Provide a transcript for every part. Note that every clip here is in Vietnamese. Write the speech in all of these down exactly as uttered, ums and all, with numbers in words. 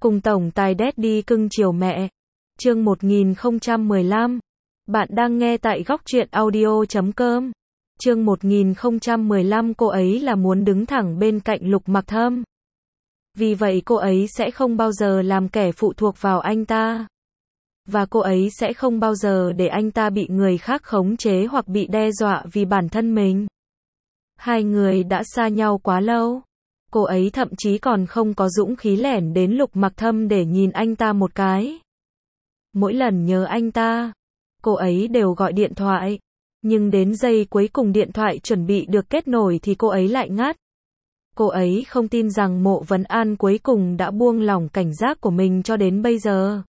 Cùng tổng tài Daddy cưng chiều mẹ. Chương một nghìn không trăm mười lăm. Bạn đang nghe tại góc truyện audio chấm com. Chương một nghìn không trăm mười lăm cô ấy là muốn đứng thẳng bên cạnh Lục Mặc Thâm. Vì vậy cô ấy sẽ không bao giờ làm kẻ phụ thuộc vào anh ta. Và cô ấy sẽ không bao giờ để anh ta bị người khác khống chế hoặc bị đe dọa vì bản thân mình. Hai người đã xa nhau quá lâu. Cô ấy thậm chí còn không có dũng khí lẻn đến Lục Mặc Thâm để nhìn anh ta một cái. Mỗi lần nhớ anh ta, cô ấy đều gọi điện thoại. Nhưng đến giây cuối cùng điện thoại chuẩn bị được kết nối thì cô ấy lại ngắt. Cô ấy không tin rằng Mộ Vấn An cuối cùng đã buông lỏng cảnh giác của mình cho đến bây giờ.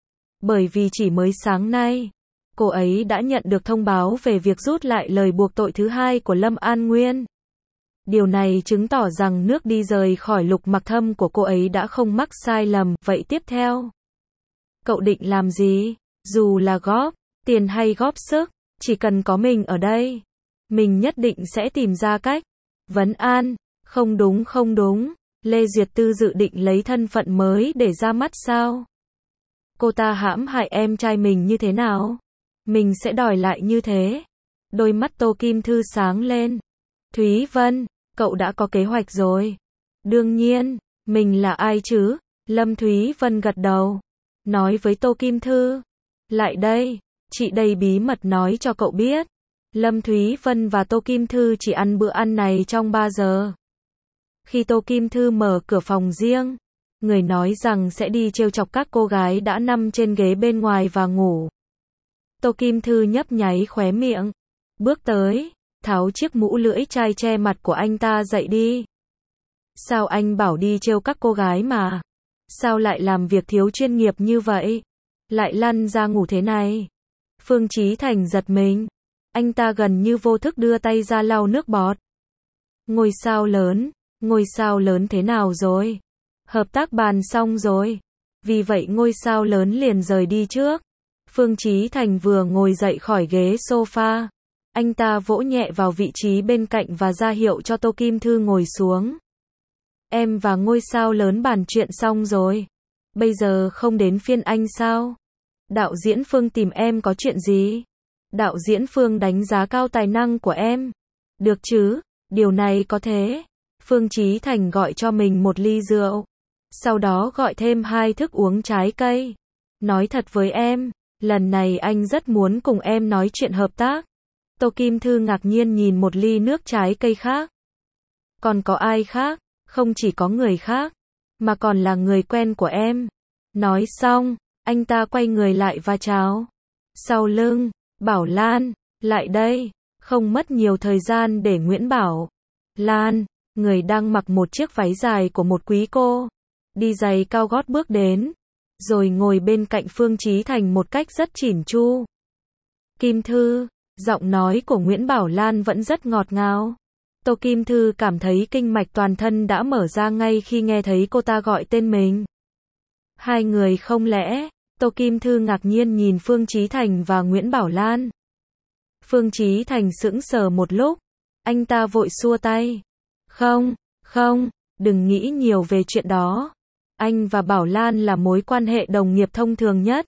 Bởi vì chỉ mới sáng nay, cô ấy đã nhận được thông báo về việc rút lại lời buộc tội thứ hai của Lâm An Nguyên. Điều này chứng tỏ rằng nước đi rời khỏi Lục Mặc Thâm của cô ấy đã không mắc sai lầm. Vậy tiếp theo, cậu định làm gì? Dù là góp tiền hay góp sức, chỉ cần có mình ở đây, mình nhất định sẽ tìm ra cách. Vấn An, không đúng không đúng, Lê Duyệt Tư dự định lấy thân phận mới để ra mắt sao? Cô ta hãm hại em trai mình như thế nào? Mình sẽ đòi lại như thế. Đôi mắt Tô Kim Thư sáng lên. Thúy Vân, cậu đã có kế hoạch rồi. Đương nhiên, mình là ai chứ? Lâm Thúy Vân gật đầu. Nói với Tô Kim Thư. Lại đây, chị đây bí mật nói cho cậu biết. Lâm Thúy Vân và Tô Kim Thư chỉ ăn bữa ăn này trong ba giờ. Khi Tô Kim Thư mở cửa phòng riêng, người nói rằng sẽ đi trêu chọc các cô gái đã nằm trên ghế bên ngoài và ngủ. Tô Kim Thư nhấp nháy khóe miệng, bước tới, tháo chiếc mũ lưỡi chai che mặt của anh ta dậy đi. Sao anh bảo đi trêu các cô gái mà? Sao lại làm việc thiếu chuyên nghiệp như vậy? Lại lăn ra ngủ thế này? Phương Chí Thành giật mình. Anh ta gần như vô thức đưa tay ra lau nước bọt. Ngôi sao lớn, ngôi sao lớn thế nào rồi? Hợp tác bàn xong rồi. Vì vậy ngôi sao lớn liền rời đi trước. Phương Chí Thành vừa ngồi dậy khỏi ghế sofa. Anh ta vỗ nhẹ vào vị trí bên cạnh và ra hiệu cho Tô Kim Thư ngồi xuống. Em và ngôi sao lớn bàn chuyện xong rồi. Bây giờ không đến phiên anh sao? Đạo diễn Phương tìm em có chuyện gì? Đạo diễn Phương đánh giá cao tài năng của em. Được chứ, điều này có thế. Phương Chí Thành gọi cho mình một ly rượu. Sau đó gọi thêm hai thức uống trái cây. Nói thật với em, lần này anh rất muốn cùng em nói chuyện hợp tác. Tô Kim Thư ngạc nhiên nhìn một ly nước trái cây khác. Còn có ai khác? Không chỉ có người khác, mà còn là người quen của em. Nói xong, anh ta quay người lại và chào. Sau lưng, Bảo Lan, lại đây. Không mất nhiều thời gian để Nguyễn Bảo Lan, người đang mặc một chiếc váy dài của một quý cô, đi giày cao gót bước đến, rồi ngồi bên cạnh Phương Chí Thành một cách rất chỉn chu. Kim Thư, giọng nói của Nguyễn Bảo Lan vẫn rất ngọt ngào. Tô Kim Thư cảm thấy kinh mạch toàn thân đã mở ra ngay khi nghe thấy cô ta gọi tên mình. Hai người không lẽ? Tô Kim Thư ngạc nhiên nhìn Phương Chí Thành và Nguyễn Bảo Lan. Phương Chí Thành sững sờ một lúc, anh ta vội xua tay. Không, không, đừng nghĩ nhiều về chuyện đó. Anh và Bảo Lan là mối quan hệ đồng nghiệp thông thường nhất.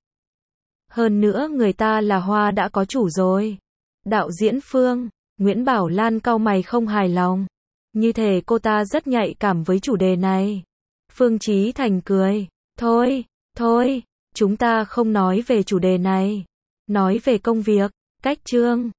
Hơn nữa người ta là hoa đã có chủ rồi. Đạo diễn Phương, Nguyễn Bảo Lan cau mày không hài lòng. Như thể cô ta rất nhạy cảm với chủ đề này. Phương Chí Thành cười. Thôi, thôi, chúng ta không nói về chủ đề này. Nói về công việc, cách chương.